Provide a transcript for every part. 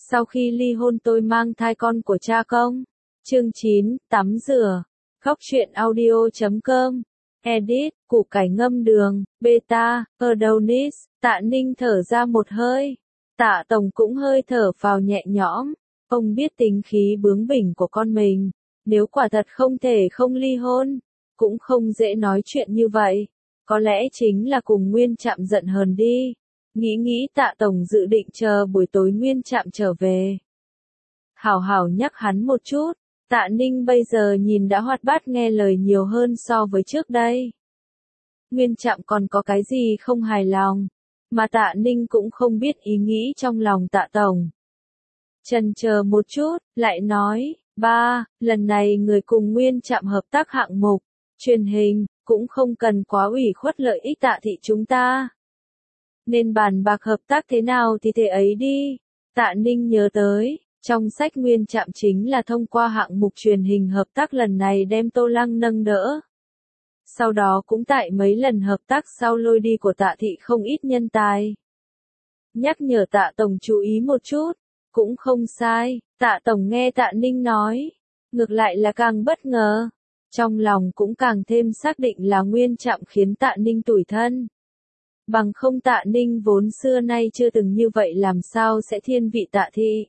Sau khi ly hôn tôi mang thai con của cha công. Chương 9, tắm rửa. Khóc chuyện audio.com. Edit, củ cải ngâm đường, beta, Adonis. Tạ Ninh thở ra một hơi. Tạ Tổng cũng hơi thở phào nhẹ nhõm. Ông biết tính khí bướng bỉnh của con mình. Nếu quả thật không thể không ly hôn, cũng không dễ nói chuyện như vậy. Có lẽ chính là cùng Nguyên Trạm giận hờn đi. Nghĩ Tạ Tổng dự định chờ buổi tối Nguyên Trạm trở về. Hảo hảo nhắc hắn một chút. Tạ Ninh bây giờ nhìn đã hoạt bát nghe lời nhiều hơn so với trước đây. Nguyên Trạm còn có cái gì không hài lòng, mà Tạ Ninh cũng không biết ý nghĩ trong lòng Tạ Tổng. Chần chờ một chút, lại nói, ba, lần này người cùng Nguyên Trạm hợp tác hạng mục, truyền hình, cũng không cần quá ủy khuất lợi ích Tạ thị chúng ta. Nên bàn bạc hợp tác thế nào thì thế ấy đi. Tạ Ninh nhớ tới, trong sách Nguyên Trạm chính là thông qua hạng mục truyền hình hợp tác lần này đem Tô Lăng nâng đỡ. Sau đó cũng tại mấy lần hợp tác sau lôi đi của Tạ thị không ít nhân tài. Nhắc nhở Tạ Tổng chú ý một chút, cũng không sai. Tạ Tổng nghe Tạ Ninh nói, ngược lại là càng bất ngờ. Trong lòng cũng càng thêm xác định là Nguyên Trạm khiến Tạ Ninh tủi thân. Bằng không Tạ Ninh vốn xưa nay chưa từng như vậy làm sao sẽ thiên vị Tạ thị.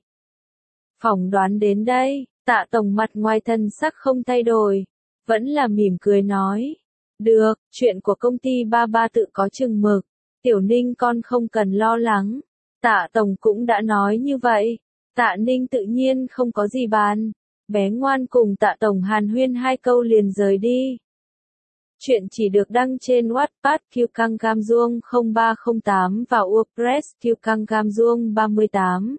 Phỏng đoán đến đây, Tạ Tổng mặt ngoài thân sắc không thay đổi, vẫn là mỉm cười nói. Được, chuyện của công ty ba ba tự có chừng mực, Tiểu Ninh con không cần lo lắng. Tạ Tổng cũng đã nói như vậy, Tạ Ninh tự nhiên không có gì bàn. Bé ngoan cùng Tạ Tổng hàn huyên 2 câu liền rời đi. Chuyện chỉ được đăng trên Wattpad Kiêu Cam Duong 0308 và WordPress Kiêu Cam Duong 38.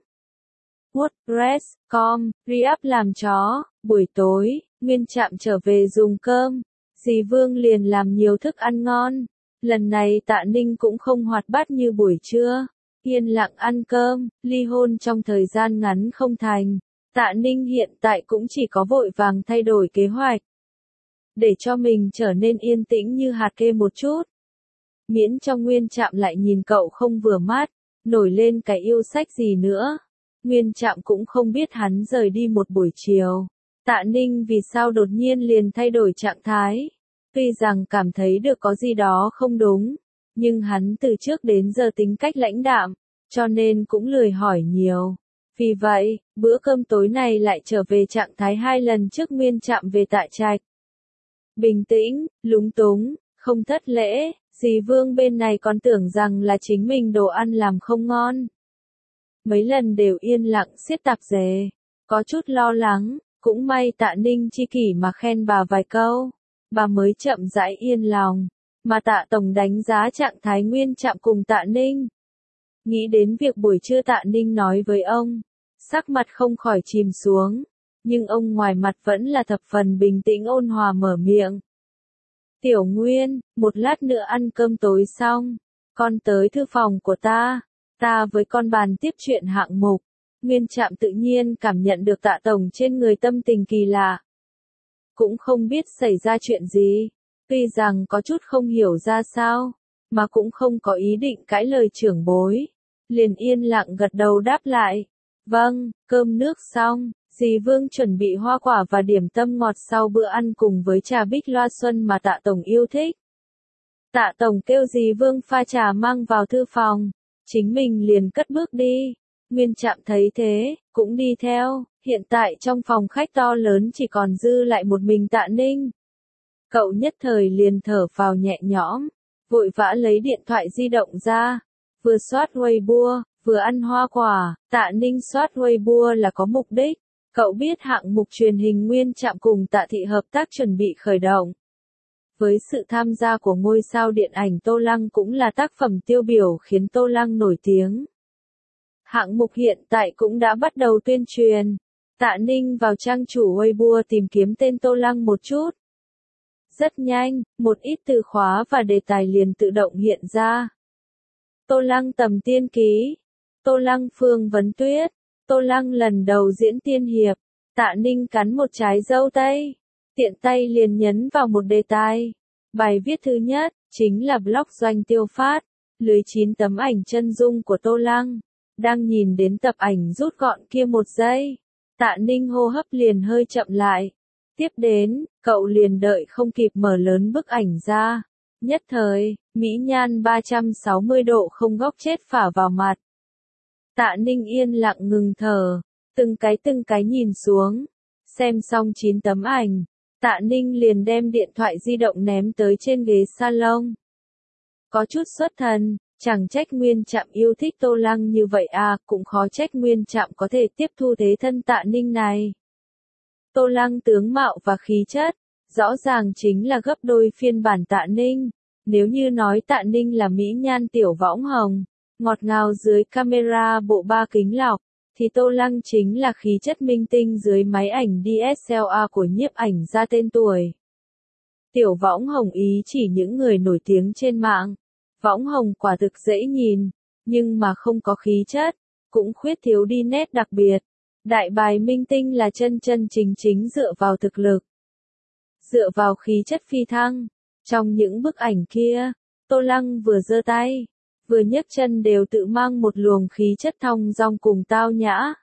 WordPress.com, re-up làm chó. Buổi tối, Nguyên Trạm trở về dùng cơm. Dì Vương liền làm nhiều thức ăn ngon. Lần này Tạ Ninh cũng không hoạt bát như buổi trưa. Yên lặng ăn cơm, ly hôn trong thời gian ngắn không thành. Tạ Ninh hiện tại cũng chỉ có vội vàng thay đổi kế hoạch. Để cho mình trở nên yên tĩnh như hạt kê một chút. Miễn cho Nguyên Trạm lại nhìn cậu không vừa mắt, nổi lên cái yêu sách gì nữa. Nguyên Trạm cũng không biết hắn rời đi một buổi chiều. Tạ Ninh vì sao đột nhiên liền thay đổi trạng thái. Tuy rằng cảm thấy được có gì đó không đúng, nhưng hắn từ trước đến giờ tính cách lãnh đạm, cho nên cũng lười hỏi nhiều. Vì vậy, bữa cơm tối này lại trở về trạng thái 2 lần trước Nguyên Trạm về Tạ Trạch. Bình tĩnh, lúng túng, không thất lễ, dì Vương bên này còn tưởng rằng là chính mình đồ ăn làm không ngon. Mấy lần đều yên lặng siết tạp dề, có chút lo lắng, cũng may Tạ Ninh chi kỷ mà khen bà vài câu, bà mới chậm rãi yên lòng, mà Tạ Tổng đánh giá trạng thái Nguyên Trạm cùng Tạ Ninh. Nghĩ đến việc buổi trưa Tạ Ninh nói với ông, sắc mặt không khỏi chìm xuống, nhưng ông ngoài mặt vẫn là thập phần bình tĩnh ôn hòa mở miệng. Tiểu Nguyên, một lát nữa ăn cơm tối xong, con tới thư phòng của ta với con bàn tiếp chuyện hạng mục. Nguyên Trạm tự nhiên cảm nhận được Tạ Tổng trên người tâm tình kỳ lạ. Cũng không biết xảy ra chuyện gì, tuy rằng có chút không hiểu ra sao, mà cũng không có ý định cãi lời trưởng bối. Liền yên lặng gật đầu đáp lại. Vâng, cơm nước xong, dì Vương chuẩn bị hoa quả và điểm tâm ngọt sau bữa ăn cùng với trà bích loa xuân mà Tạ Tổng yêu thích. Tạ Tổng kêu dì Vương pha trà mang vào thư phòng, chính mình liền cất bước đi. Nguyên Trạm thấy thế, cũng đi theo, hiện tại trong phòng khách to lớn chỉ còn dư lại một mình Tạ Ninh. Cậu nhất thời liền thở phào nhẹ nhõm, vội vã lấy điện thoại di động ra, vừa soát Weibo, vừa ăn hoa quả. Tạ Ninh soát Weibo là có mục đích, cậu biết hạng mục truyền hình Nguyên Trạm cùng Tạ thị hợp tác chuẩn bị khởi động. Với sự tham gia của ngôi sao điện ảnh Tô Lăng cũng là tác phẩm tiêu biểu khiến Tô Lăng nổi tiếng. Hạng mục hiện tại cũng đã bắt đầu tuyên truyền. Tạ Ninh vào trang chủ Weibo tìm kiếm tên Tô Lăng một chút. Rất nhanh, một ít từ khóa và đề tài liền tự động hiện ra. Tô Lăng tầm tiên ký, Tô Lăng Phương Vấn Tuyết, Tô Lăng lần đầu diễn tiên hiệp. Tạ Ninh cắn một trái dâu tây, tiện tay liền nhấn vào một đề tài. Bài viết thứ nhất, chính là blog Doanh Tiêu Phát, lưới 9 tấm ảnh chân dung của Tô Lăng. Đang nhìn đến tập ảnh rút gọn kia một giây, Tạ Ninh hô hấp liền hơi chậm lại. Tiếp đến, cậu liền đợi không kịp mở lớn bức ảnh ra. Nhất thời, mỹ nhan 360 độ không góc chết phả vào mặt. Tạ Ninh yên lặng ngừng thở, từng cái nhìn xuống. Xem xong 9 tấm ảnh, Tạ Ninh liền đem điện thoại di động ném tới trên ghế salon. Có chút xuất thần, chẳng trách Nguyên Trạm yêu thích Tô Lăng như vậy à, cũng khó trách Nguyên Trạm có thể tiếp thu thế thân Tạ Ninh này. Tô Lăng tướng mạo và khí chất, rõ ràng chính là gấp đôi phiên bản Tạ Ninh. Nếu như nói Tạ Ninh là mỹ nhan tiểu võng hồng, ngọt ngào dưới camera bộ 3 kính lọc, thì Tô Lăng chính là khí chất minh tinh dưới máy ảnh DSLR của nhiếp ảnh gia tên tuổi. Tiểu võng hồng ý chỉ những người nổi tiếng trên mạng. Võng hồng quả thực dễ nhìn, nhưng mà không có khí chất, cũng khuyết thiếu đi nét đặc biệt. Đại bài minh tinh là chân chính dựa vào thực lực, dựa vào khí chất phi thăng. Trong những bức ảnh kia, Tô Lăng vừa giơ tay, vừa nhấc chân đều tự mang một luồng khí chất thong dong cùng tao nhã.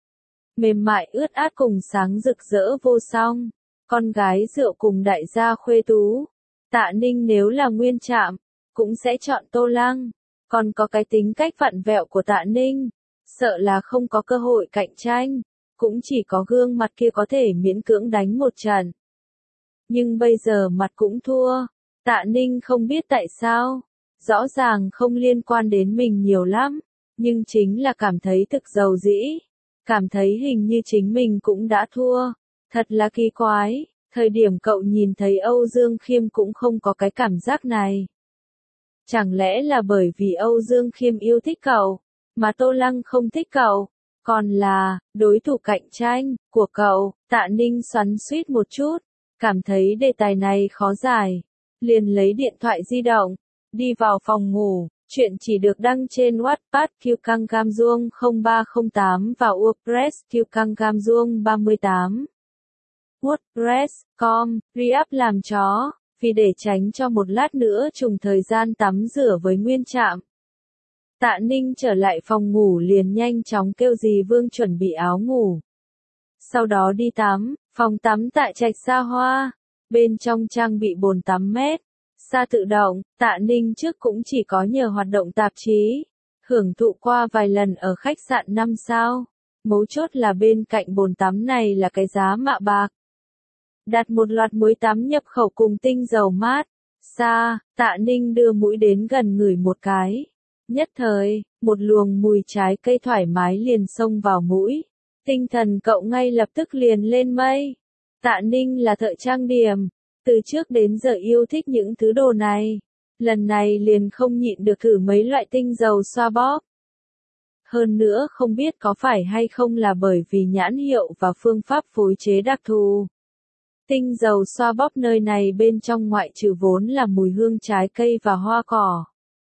Mềm mại ướt át cùng sáng rực rỡ vô song, con gái rượu cùng đại gia khuê tú. Tạ Ninh nếu là Nguyên Trạm, cũng sẽ chọn Tô Lăng. Còn có cái tính cách vặn vẹo của Tạ Ninh, sợ là không có cơ hội cạnh tranh, cũng chỉ có gương mặt kia có thể miễn cưỡng đánh một trận. Nhưng bây giờ mặt cũng thua, Tạ Ninh không biết tại sao, rõ ràng không liên quan đến mình nhiều lắm, nhưng chính là cảm thấy thực dầu dĩ, cảm thấy hình như chính mình cũng đã thua, thật là kỳ quái, thời điểm cậu nhìn thấy Âu Dương Khiêm cũng không có cái cảm giác này. Chẳng lẽ là bởi vì Âu Dương Khiêm yêu thích cậu, mà Tô Lăng không thích cậu, còn là đối thủ cạnh tranh của cậu? Tạ Ninh xoắn xuýt một chút, cảm thấy đề tài này khó giải, liền lấy điện thoại di động, đi vào phòng ngủ. Chuyện chỉ được đăng trên Wattpad Kiêu Căng Gam Duông 0308 và WordPress Kiêu Căng Gam Duông 38. WordPress.com, re-up làm chó, vì để tránh cho một lát nữa trùng thời gian tắm rửa với Nguyên Trạm. Tạ Ninh trở lại phòng ngủ liền nhanh chóng kêu dì Vương chuẩn bị áo ngủ. Sau đó đi tắm, phòng tắm tại Trạch Sa Hoa, bên trong trang bị bồn tắm mét. Xa tự động, Tạ Ninh trước cũng chỉ có nhờ hoạt động tạp chí, hưởng thụ qua vài lần ở khách sạn 5 sao. Mấu chốt là bên cạnh bồn tắm này là cái giá mạ bạc. Đặt một loạt muối tắm nhập khẩu cùng tinh dầu mát. Xa, Tạ Ninh đưa mũi đến gần ngửi một cái. Nhất thời, một luồng mùi trái cây thoải mái liền xông vào mũi. Tinh thần cậu ngay lập tức liền lên mây. Tạ Ninh là thợ trang điểm. Từ trước đến giờ yêu thích những thứ đồ này. Lần này liền không nhịn được thử mấy loại tinh dầu xoa bóp. Hơn nữa không biết có phải hay không là bởi vì nhãn hiệu và phương pháp phối chế đặc thù. Tinh dầu xoa bóp nơi này bên trong ngoại trừ vốn là mùi hương trái cây và hoa cỏ.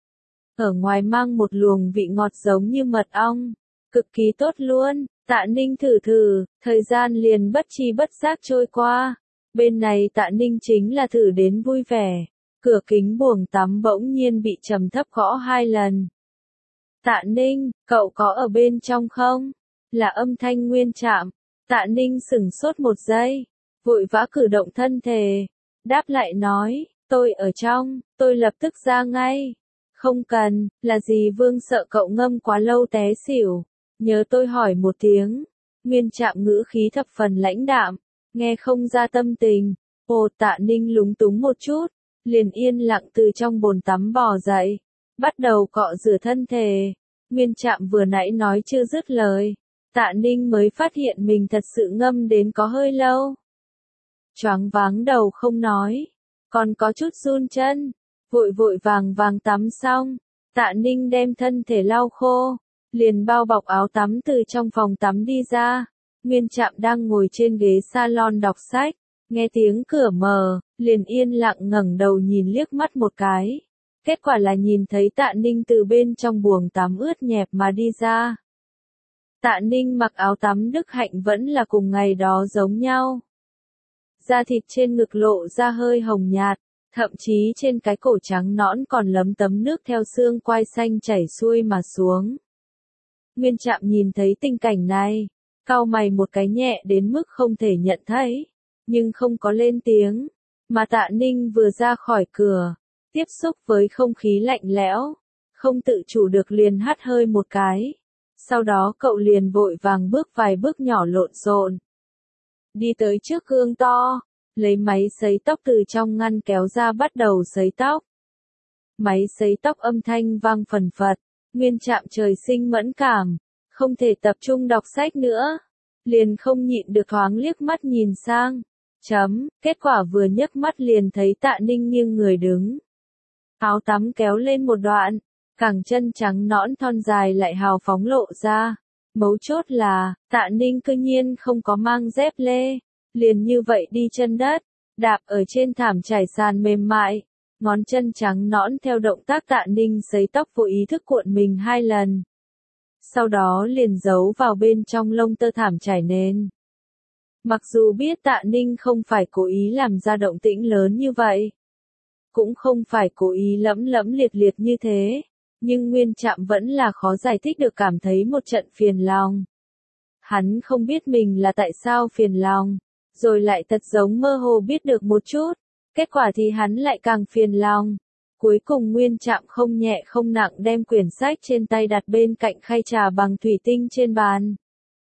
Ở ngoài mang một luồng vị ngọt giống như mật ong. Cực kỳ tốt luôn. Tạ Ninh thử, thời gian liền bất tri bất giác trôi qua. Bên này Tạ Ninh chính là thử đến vui vẻ. Cửa kính buồng tắm bỗng nhiên bị trầm thấp gõ 2 lần. Tạ Ninh, cậu có ở bên trong không? Là âm thanh Nguyên Trạm. Tạ Ninh sửng sốt một giây, vội vã cử động thân thể. Đáp lại nói, tôi ở trong, tôi lập tức ra ngay. Không cần, là gì Vương sợ cậu ngâm quá lâu té xỉu. Nhớ tôi hỏi một tiếng. Nguyên Trạm ngữ khí thập phần lãnh đạm. Nghe không ra tâm tình. Ồ, Tạ Ninh lúng túng một chút, liền yên lặng từ trong bồn tắm bò dậy, bắt đầu cọ rửa thân thể. Nguyên Trạm vừa nãy nói chưa dứt lời, Tạ Ninh mới phát hiện mình thật sự ngâm đến có hơi lâu. Choáng váng đầu không nói, còn có chút run chân, vội vàng tắm xong, Tạ Ninh đem thân thể lau khô, liền bao bọc áo tắm từ trong phòng tắm đi ra. Nguyên Trạm đang ngồi trên ghế salon đọc sách, nghe tiếng cửa mở, liền yên lặng ngẩng đầu nhìn liếc mắt một cái. Kết quả là nhìn thấy Tạ Ninh từ bên trong buồng tắm ướt nhẹp mà đi ra. Tạ Ninh mặc áo tắm Đức Hạnh vẫn là cùng ngày đó giống nhau. Da thịt trên ngực lộ ra hơi hồng nhạt, thậm chí trên cái cổ trắng nõn còn lấm tấm nước theo xương quai xanh chảy xuôi mà xuống. Nguyên Trạm nhìn thấy tình cảnh này, cau mày một cái nhẹ đến mức không thể nhận thấy, nhưng không có lên tiếng, mà Tạ Ninh vừa ra khỏi cửa, tiếp xúc với không khí lạnh lẽo, không tự chủ được liền hắt hơi một cái. Sau đó cậu liền vội vàng bước vài bước nhỏ lộn xộn, đi tới trước gương to, lấy máy sấy tóc từ trong ngăn kéo ra bắt đầu sấy tóc. Máy sấy tóc âm thanh vang phần phật, Nguyên Trạm trời sinh mẫn cảm, không thể tập trung đọc sách nữa, liền không nhịn được thoáng liếc mắt nhìn sang. Kết quả vừa nhấc mắt liền thấy Tạ Ninh nghiêng người đứng. Áo tắm kéo lên một đoạn, cẳng chân trắng nõn thon dài lại hào phóng lộ ra. Mấu chốt là, Tạ Ninh cư nhiên không có mang dép lê, liền như vậy đi chân đất, đạp ở trên thảm trải sàn mềm mại. Ngón chân trắng nõn theo động tác Tạ Ninh sấy tóc vô ý thức cuộn mình 2 lần. Sau đó liền giấu vào bên trong lông tơ thảm trải nền. Mặc dù biết Tạ Ninh không phải cố ý làm ra động tĩnh lớn như vậy, cũng không phải cố ý lẫm lẫm liệt liệt như thế, nhưng Nguyên Trạm vẫn là khó giải thích được cảm thấy một trận phiền lòng. Hắn không biết mình là tại sao phiền lòng, rồi lại thật giống mơ hồ biết được một chút, kết quả thì hắn lại càng phiền lòng. Cuối cùng Nguyên Trạm không nhẹ không nặng đem quyển sách trên tay đặt bên cạnh khay trà bằng thủy tinh trên bàn.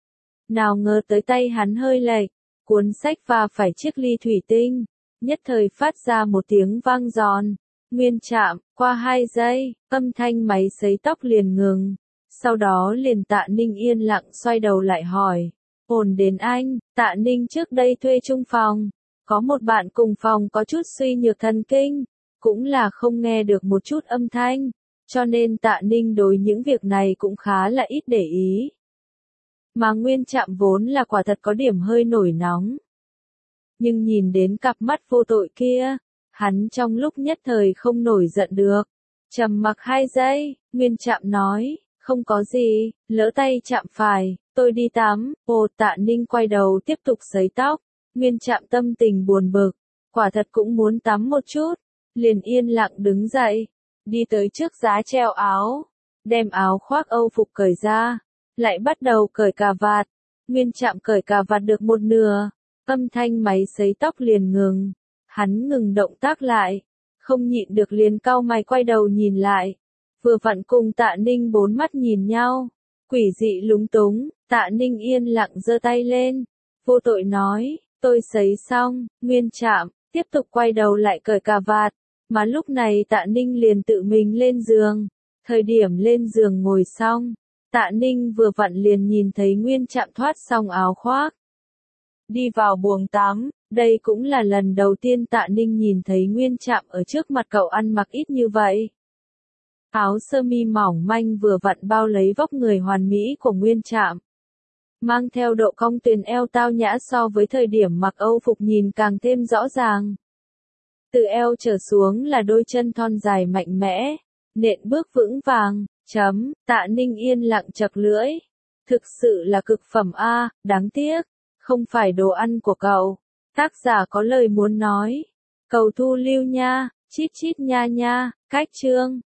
Nào ngờ tới tay hắn hơi lệch, cuốn sách va phải chiếc ly thủy tinh, nhất thời phát ra một tiếng vang giòn. Nguyên Trạm, qua 2 giây, âm thanh máy sấy tóc liền ngừng. Sau đó liền Tạ Ninh yên lặng xoay đầu lại hỏi. Ổn đến anh, Tạ Ninh trước đây thuê chung phòng. Có một bạn cùng phòng có chút suy nhược thần kinh, cũng là không nghe được một chút âm thanh, cho nên Tạ Ninh đối những việc này cũng khá là ít để ý. Mà Nguyên Trạm vốn là quả thật có điểm hơi nổi nóng. Nhưng nhìn đến cặp mắt vô tội kia, hắn trong lúc nhất thời không nổi giận được. Trầm mặc 2 giây, Nguyên Trạm nói, không có gì, lỡ tay chạm phải, tôi đi tắm. Ồ, Tạ Ninh quay đầu tiếp tục sấy tóc. Nguyên Trạm tâm tình buồn bực, quả thật cũng muốn tắm một chút, liền yên lặng đứng dậy, đi tới trước giá treo áo, đem áo khoác Âu phục cởi ra, lại bắt đầu cởi cà vạt. Nguyên Trạm cởi cà vạt được một nửa, âm thanh máy sấy tóc liền ngừng, hắn ngừng động tác lại, không nhịn được liền cau mày quay đầu nhìn lại, vừa vặn cùng Tạ Ninh bốn mắt nhìn nhau, quỷ dị lúng túng. Tạ Ninh yên lặng giơ tay lên, vô tội nói, tôi sấy xong. Nguyên Trạm tiếp tục quay đầu lại cởi cà vạt, mà lúc này Tạ Ninh liền tự mình lên giường. Thời điểm lên giường ngồi xong, Tạ Ninh vừa vặn liền nhìn thấy Nguyên Trạm thoát xong áo khoác, đi vào buồng tắm. Đây cũng là lần đầu tiên Tạ Ninh nhìn thấy Nguyên Trạm ở trước mặt cậu ăn mặc ít như vậy. Áo sơ mi mỏng manh vừa vặn bao lấy vóc người hoàn mỹ của Nguyên Trạm, mang theo độ cong tuyền eo tao nhã, so với thời điểm mặc Âu phục nhìn càng thêm rõ ràng. Từ eo trở xuống là đôi chân thon dài mạnh mẽ, nện bước vững vàng. Tạ Ninh yên lặng chật lưỡi. Thực sự là cực phẩm a, đáng tiếc, không phải đồ ăn của cậu. Tác giả có lời muốn nói. Cầu thu lưu nha, chít chít nha nha, cách chương.